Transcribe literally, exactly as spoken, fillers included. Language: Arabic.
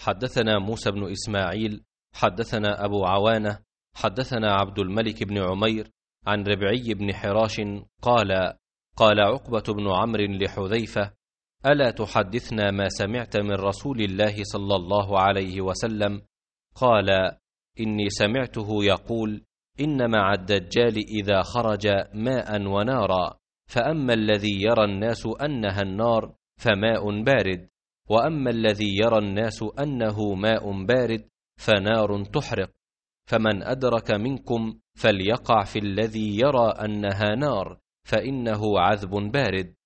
حدثنا موسى بن إسماعيل حدثنا أبو عوانة حدثنا عبد الملك بن عمير عن ربعي بن حراش قال قال عقبة بن عمرو لحذيفة: ألا تحدثنا ما سمعت من رسول الله صلى الله عليه وسلم؟ قال: إني سمعته يقول: إن مع الدجال إذا خرج ماء ونارا، فأما الذي يرى الناس أنها النار فماء بارد، وأما الذي يرى الناس أنه ماء بارد فنار تحرق، فمن أدرك منكم فليقع في الذي يرى أنها نار، فإنه عذب بارد.